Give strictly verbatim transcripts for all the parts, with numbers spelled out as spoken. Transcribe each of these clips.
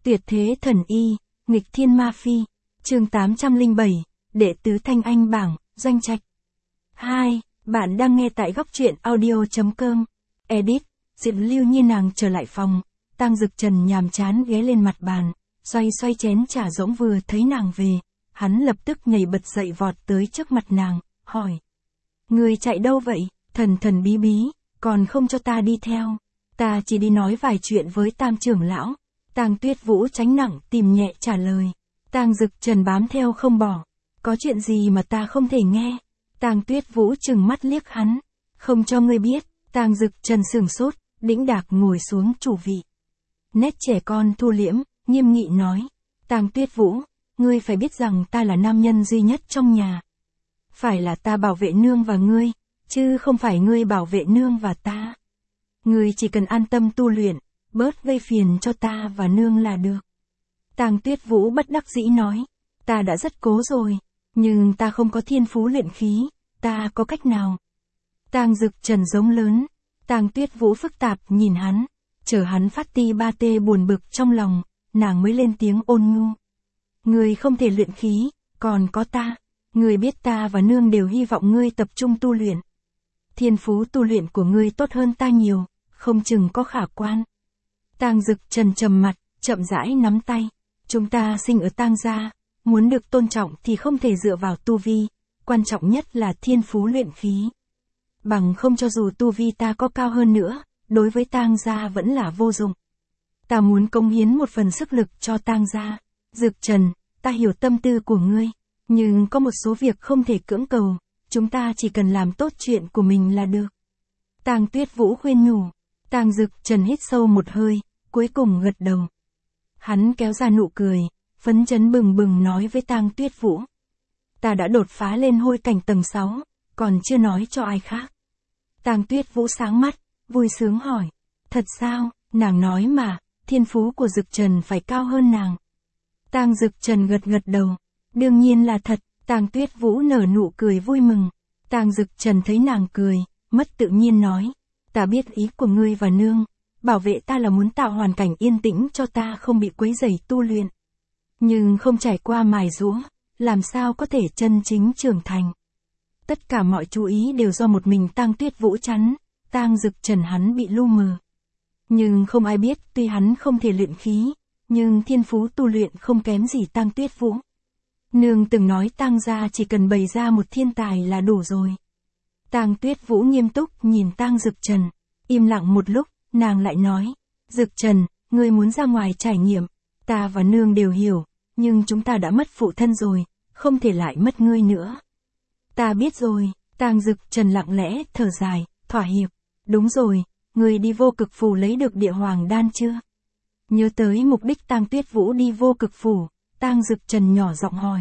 Tuyệt thế thần y, nghịch thiên ma phi. Chương tám trăm lẻ bảy, đệ tứ Thanh Anh bảng, Doanh Trạch. hai. Bạn đang nghe tại góc truyện audio.com. Edit, Diệp Lưu Nhiên nàng trở lại phòng, Tang Dực Trần nhàm chán ghé lên mặt bàn, xoay xoay chén trà rỗng vừa thấy nàng về, hắn lập tức nhảy bật dậy vọt tới trước mặt nàng, hỏi. Người chạy đâu vậy, thần thần bí bí, còn không cho ta đi theo. Ta chỉ đi nói vài chuyện với Tam trưởng lão. Tang Tuyết Vũ tránh nặng tìm nhẹ trả lời. Tang Dực Trần bám theo không bỏ. Có chuyện gì mà ta không thể nghe? Tang Tuyết Vũ trừng mắt liếc hắn. Không cho ngươi biết. Tang Dực Trần sửng sốt, đĩnh đạc ngồi xuống chủ vị. Nét trẻ con thu liễm, nghiêm nghị nói. Tang Tuyết Vũ, ngươi phải biết rằng ta là nam nhân duy nhất trong nhà. Phải là ta bảo vệ nương và ngươi, chứ không phải ngươi bảo vệ nương và ta. Ngươi chỉ cần an tâm tu luyện, bớt gây phiền cho ta và nương là được. Tang Tuyết Vũ bất đắc dĩ nói, ta đã rất cố rồi, nhưng ta không có thiên phú luyện khí, ta có cách nào? Tang Dực Trần giống lớn, Tang Tuyết Vũ phức tạp nhìn hắn, chờ hắn phát ti ba tê buồn bực trong lòng, nàng mới lên tiếng ôn nhu. Ngươi không thể luyện khí, còn có ta, ngươi biết ta và nương đều hy vọng ngươi tập trung tu luyện. Thiên phú tu luyện của ngươi tốt hơn ta nhiều, không chừng có khả quan. Tang Dực Trần trầm mặt, chậm rãi nắm tay. Chúng ta sinh ở Tang gia, muốn được tôn trọng thì không thể dựa vào tu vi, quan trọng nhất là thiên phú luyện khí. Bằng không cho dù tu vi ta có cao hơn nữa, đối với Tang gia vẫn là vô dụng. Ta muốn cống hiến một phần sức lực cho Tang gia. Dực Trần, ta hiểu tâm tư của ngươi, nhưng có một số việc không thể cưỡng cầu, chúng ta chỉ cần làm tốt chuyện của mình là được. Tang Tuyết Vũ khuyên nhủ. Tang Dực Trần hít sâu một hơi, cuối cùng gật đầu. Hắn kéo ra nụ cười, phấn chấn bừng bừng nói với Tang Tuyết Vũ. Ta đã đột phá lên hôi cảnh tầng sáu, còn chưa nói cho ai khác. Tang Tuyết Vũ sáng mắt, vui sướng hỏi. Thật sao, nàng nói mà, thiên phú của Dực Trần phải cao hơn nàng. Tang Dực Trần gật gật đầu. Đương nhiên là thật. Tang Tuyết Vũ nở nụ cười vui mừng. Tang Dực Trần thấy nàng cười, mất tự nhiên nói. Ta biết ý của ngươi và nương, bảo vệ ta là muốn tạo hoàn cảnh yên tĩnh cho ta không bị quấy rầy tu luyện. Nhưng không trải qua mài giũa, làm sao có thể chân chính trưởng thành. Tất cả mọi chú ý đều do một mình Tang Tuyết Vũ chắn, Tang Dực Trần hắn bị lu mờ. Nhưng không ai biết tuy hắn không thể luyện khí, nhưng thiên phú tu luyện không kém gì Tang Tuyết Vũ. Nương từng nói Tang gia chỉ cần bày ra một thiên tài là đủ rồi. Tang Tuyết Vũ nghiêm túc nhìn Tang Dực Trần, im lặng một lúc, nàng lại nói, Dực Trần, ngươi muốn ra ngoài trải nghiệm, ta và nương đều hiểu, nhưng chúng ta đã mất phụ thân rồi, không thể lại mất ngươi nữa. Ta biết rồi. Tang Dực Trần lặng lẽ thở dài, thỏa hiệp. Đúng rồi, ngươi đi Vô Cực Phủ lấy được địa hoàng đan chưa? Nhớ tới mục đích Tang Tuyết Vũ đi Vô Cực Phủ, Tang Dực Trần nhỏ giọng hỏi.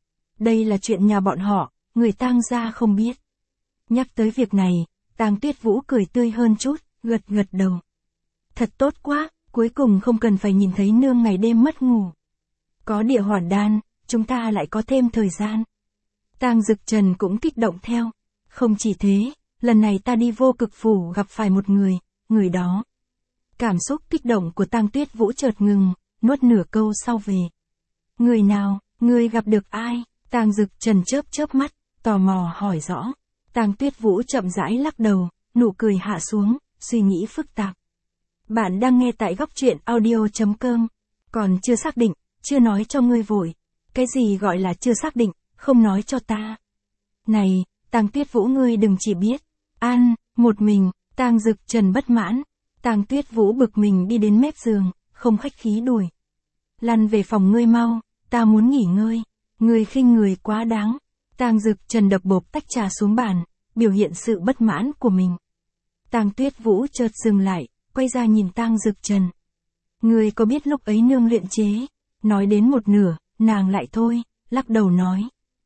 Đây là chuyện nhà bọn họ, người Tang gia không biết. Nhắc tới việc này, Tang Tuyết Vũ cười tươi hơn chút, gật gật đầu. Thật tốt quá, cuối cùng không cần phải nhìn thấy nương ngày đêm mất ngủ. Có địa hỏa đan, chúng ta lại có thêm thời gian. Tang Dực Trần cũng kích động theo. Không chỉ thế, lần này ta đi Vô Cực Phủ gặp phải một người, người đó. Cảm xúc kích động của Tang Tuyết Vũ chợt ngừng, nuốt nửa câu sau về. Người nào, người gặp được ai? Tang Dực Trần chớp chớp mắt, tò mò hỏi rõ. Tang Tuyết Vũ chậm rãi lắc đầu, nụ cười hạ xuống, suy nghĩ phức tạp. Bạn đang nghe tại góc truyện audio.com. Còn chưa xác định, chưa nói cho ngươi vội. Cái gì gọi là chưa xác định, không nói cho ta. Này, Tang Tuyết Vũ ngươi đừng chỉ biết. An, một mình, Tang Dực Trần bất mãn. Tang Tuyết Vũ bực mình đi đến mép giường, không khách khí đuổi. Lăn về phòng ngươi mau, ta muốn nghỉ ngơi. Ngươi khinh người quá đáng. Tang Dực Trần đập bộp tách trà xuống bàn, biểu hiện sự bất mãn của mình. Tang Tuyết Vũ chợt dừng lại, quay ra nhìn Tang Dực Trần. Ngươi có biết lúc ấy nương luyện chế? Nói đến một nửa, nàng lại thôi, lắc đầu nói.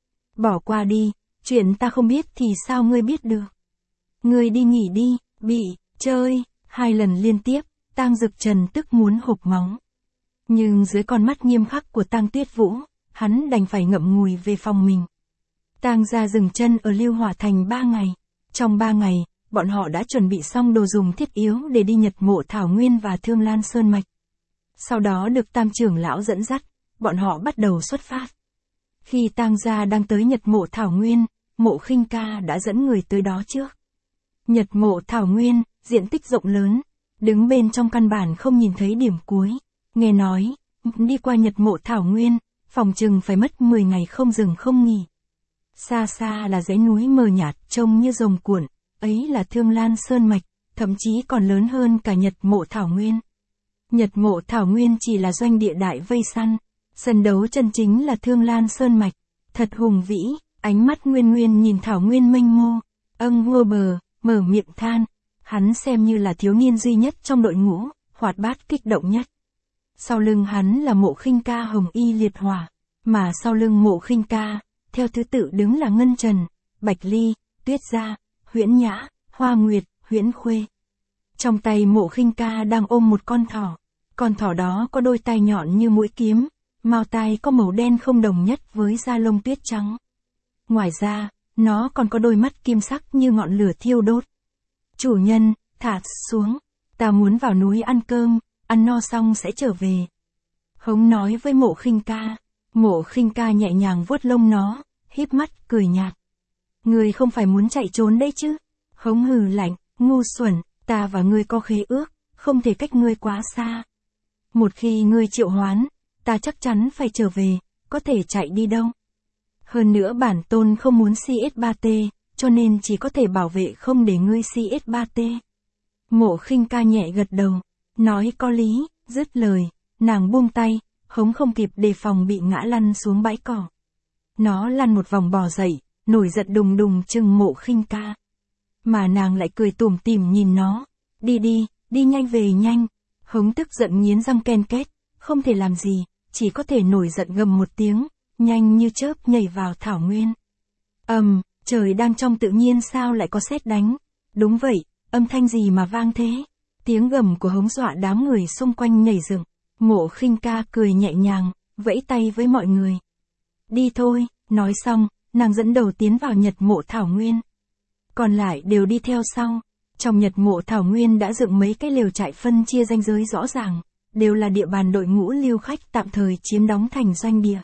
Bỏ qua đi, chuyện ta không biết thì sao ngươi biết được? Ngươi đi nghỉ đi, bị, chơi, hai lần liên tiếp, Tang Dực Trần tức muốn hộc máu. Nhưng dưới con mắt nghiêm khắc của Tang Tuyết Vũ, hắn đành phải ngậm ngùi về phòng mình. Tang gia dừng chân ở Lưu Hỏa Thành ba ngày. Trong ba ngày, bọn họ đã chuẩn bị xong đồ dùng thiết yếu để đi Nhật Mộ Thảo Nguyên và Thương Lan Sơn Mạch. Sau đó được Tam trưởng lão dẫn dắt, bọn họ bắt đầu xuất phát. Khi tang gia đang tới Nhật Mộ Thảo Nguyên, Mộ Khinh Ca đã dẫn người tới đó trước. Nhật Mộ Thảo Nguyên, diện tích rộng lớn, đứng bên trong căn bản không nhìn thấy điểm cuối. Nghe nói, đi qua Nhật Mộ Thảo Nguyên, phòng chừng phải mất mười ngày không dừng không nghỉ. Xa xa là dãy núi mờ nhạt trông như rồng cuộn, ấy là Thương Lan Sơn Mạch, thậm chí còn lớn hơn cả Nhật Mộ Thảo Nguyên. Nhật Mộ Thảo Nguyên chỉ là doanh địa đại vây săn, sân đấu chân chính là Thương Lan Sơn Mạch, thật hùng vĩ. Ánh mắt Nguyên Nguyên nhìn Thảo Nguyên mênh mô, âng hô bờ, mở miệng than, hắn xem như là thiếu niên duy nhất trong đội ngũ, hoạt bát kích động nhất. Sau lưng hắn là Mộ Khinh Ca hồng y liệt hỏa, mà sau lưng Mộ Khinh Ca, theo thứ tự đứng là Ngân Trần, Bạch Ly, Tuyết Gia, Huyễn Nhã, Hoa Nguyệt, Huyễn Khuê. Trong tay Mộ Khinh Ca đang ôm một con thỏ, con thỏ đó có đôi tai nhọn như mũi kiếm, mao tai có màu đen không đồng nhất với da lông tuyết trắng. Ngoài ra, nó còn có đôi mắt kim sắc như ngọn lửa thiêu đốt. Chủ nhân, thả xuống, ta muốn vào núi ăn cơm, ăn no xong sẽ trở về. Hống nói với Mộ Khinh Ca. Mộ Khinh Ca nhẹ nhàng vuốt lông nó, híp mắt cười nhạt. Ngươi không phải muốn chạy trốn đấy chứ? Hống hừ lạnh, ngu xuẩn, ta và ngươi có khế ước, không thể cách ngươi quá xa. Một khi ngươi triệu hoán, ta chắc chắn phải trở về, có thể chạy đi đâu. Hơn nữa bản tôn không muốn xê ét ba tê, cho nên chỉ có thể bảo vệ không để ngươi xê ét ba tê. Mộ Khinh Ca nhẹ gật đầu, nói có lý, dứt lời, nàng buông tay, Hống không kịp đề phòng bị ngã lăn xuống bãi cỏ. Nó lăn một vòng bò dậy, nổi giận đùng đùng chừng Mộ Khinh Ca. Mà nàng lại cười tủm tỉm nhìn nó, đi đi, đi nhanh về nhanh. Hống tức giận nghiến răng ken két, không thể làm gì, chỉ có thể nổi giận gầm một tiếng, nhanh như chớp nhảy vào thảo nguyên. Ầm, um, trời đang trong tự nhiên sao lại có sét đánh? Đúng vậy, âm thanh gì mà vang thế? Tiếng gầm của Hống dọa đám người xung quanh nhảy dựng. Mộ Khinh Ca cười nhẹ nhàng, vẫy tay với mọi người. Đi thôi, nói xong, nàng dẫn đầu tiến vào Nhật Mộ Thảo Nguyên. Còn lại đều đi theo sau. Trong Nhật Mộ Thảo Nguyên đã dựng mấy cái lều trại phân chia ranh giới rõ ràng, đều là địa bàn đội ngũ lưu khách tạm thời chiếm đóng thành doanh địa.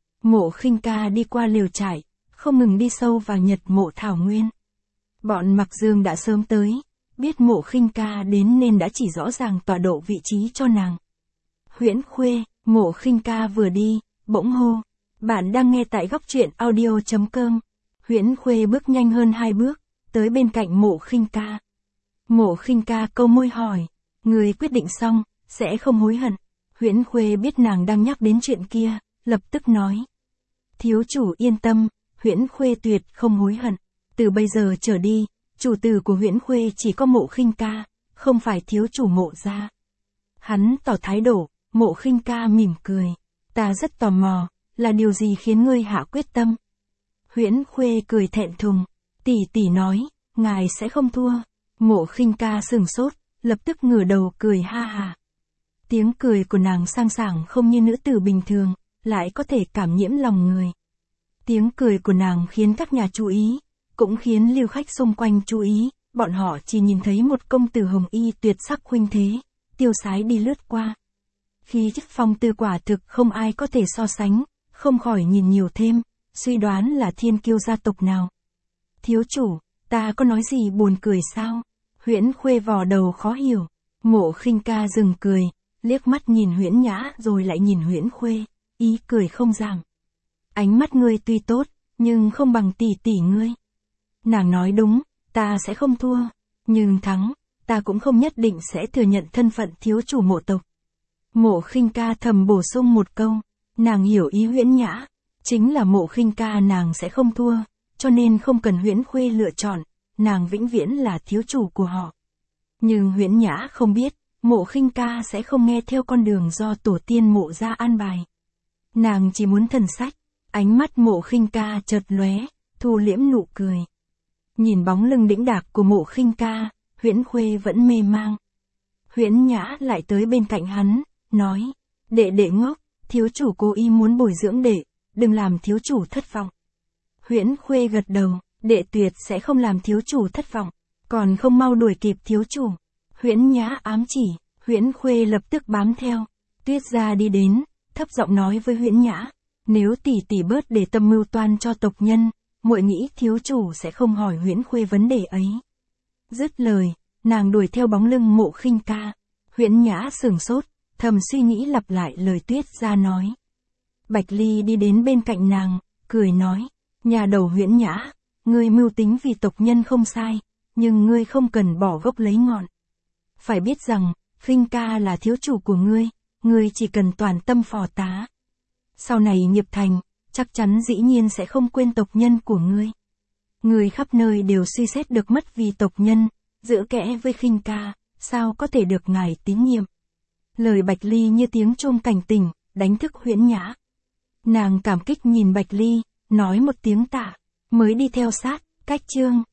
Mộ Khinh Ca đi qua lều trại, không ngừng đi sâu vào Nhật Mộ Thảo Nguyên. Bọn Mặc Dương đã sớm tới, biết Mộ Khinh Ca đến nên đã chỉ rõ ràng tọa độ vị trí cho nàng. Huyễn Khuê, Mộ Khinh Ca vừa đi, bỗng hô, bạn đang nghe tại góc truyện audio chấm com. Huyễn Khuê bước nhanh hơn hai bước, tới bên cạnh Mộ Khinh Ca. Mộ Khinh Ca câu môi hỏi, người quyết định xong, sẽ không hối hận. Huyễn Khuê biết nàng đang nhắc đến chuyện kia, lập tức nói. Thiếu chủ yên tâm, Huyễn Khuê tuyệt không hối hận. Từ bây giờ trở đi, chủ tử của Huyễn Khuê chỉ có Mộ Khinh Ca, không phải thiếu chủ Mộ gia. Hắn tỏ thái độ, Mộ Khinh Ca mỉm cười. Ta rất tò mò, là điều gì khiến ngươi hạ quyết tâm? Huyễn Khuê cười thẹn thùng, tỷ tỷ nói, ngài sẽ không thua. Mộ Khinh Ca sửng sốt, lập tức ngửa đầu cười ha ha. Tiếng cười của nàng sang sảng không như nữ tử bình thường, lại có thể cảm nhiễm lòng người. Tiếng cười của nàng khiến các nhà chú ý, cũng khiến lưu khách xung quanh chú ý, bọn họ chỉ nhìn thấy một công tử hồng y tuyệt sắc khuynh thế, tiêu sái đi lướt qua. Khí chất phong tư quả thực không ai có thể so sánh, không khỏi nhìn nhiều thêm, suy đoán là thiên kiêu gia tộc nào. Thiếu chủ, ta có nói gì buồn cười sao? Huyễn Khuê vò đầu khó hiểu. Mộ Khinh Ca dừng cười, liếc mắt nhìn Huyễn Nhã rồi lại nhìn Huyễn Khuê, ý cười không giảm. Ánh mắt ngươi tuy tốt, nhưng không bằng tỷ tỷ ngươi. Nàng nói đúng, ta sẽ không thua, nhưng thắng, ta cũng không nhất định sẽ thừa nhận thân phận thiếu chủ Mộ tộc. Mộ Khinh Ca thầm bổ sung một câu, nàng hiểu ý Huyễn Nhã, chính là Mộ Khinh Ca nàng sẽ không thua, cho nên không cần Huyễn Khuê lựa chọn, nàng vĩnh viễn là thiếu chủ của họ. Nhưng Huyễn Nhã không biết, Mộ Khinh Ca sẽ không nghe theo con đường do tổ tiên Mộ gia an bài. Nàng chỉ muốn thần sách. Ánh mắt Mộ Khinh Ca chợt lóe, thu liễm nụ cười. Nhìn bóng lưng đĩnh đạc của Mộ Khinh Ca, Huyễn Khuê vẫn mê mang. Huyễn Nhã lại tới bên cạnh hắn, nói, đệ đệ ngốc, thiếu chủ cố ý muốn bồi dưỡng đệ, đừng làm thiếu chủ thất vọng. Huyễn Khuê gật đầu, đệ tuyệt sẽ không làm thiếu chủ thất vọng, còn không mau đuổi kịp thiếu chủ. Huyễn Nhã ám chỉ, Huyễn Khuê lập tức bám theo. Tuyết gia đi đến, thấp giọng nói với Huyễn Nhã, nếu tỷ tỷ bớt để tâm mưu toan cho tộc nhân, muội nghĩ thiếu chủ sẽ không hỏi Huyễn Khuê vấn đề ấy. Dứt lời, nàng đuổi theo bóng lưng Mộ Khinh Ca. Huyễn Nhã sửng sốt, thầm suy nghĩ lặp lại lời Tuyết gia nói. Bạch Ly đi đến bên cạnh nàng, cười nói, nhà đầu Huyễn Nhã, ngươi mưu tính vì tộc nhân không sai, nhưng ngươi không cần bỏ gốc lấy ngọn. Phải biết rằng, Khinh Ca là thiếu chủ của ngươi, ngươi chỉ cần toàn tâm phò tá. Sau này nghiệp thành, chắc chắn dĩ nhiên sẽ không quên tộc nhân của ngươi. Ngươi khắp nơi đều suy xét được mất vì tộc nhân, giữ kẽ với Khinh Ca, sao có thể được ngài tín nhiệm. Lời Bạch Ly như tiếng chuông cảnh tỉnh, đánh thức Huyễn Nhã. Nàng cảm kích nhìn Bạch Ly, nói một tiếng tạ, mới đi theo sát, cách chương.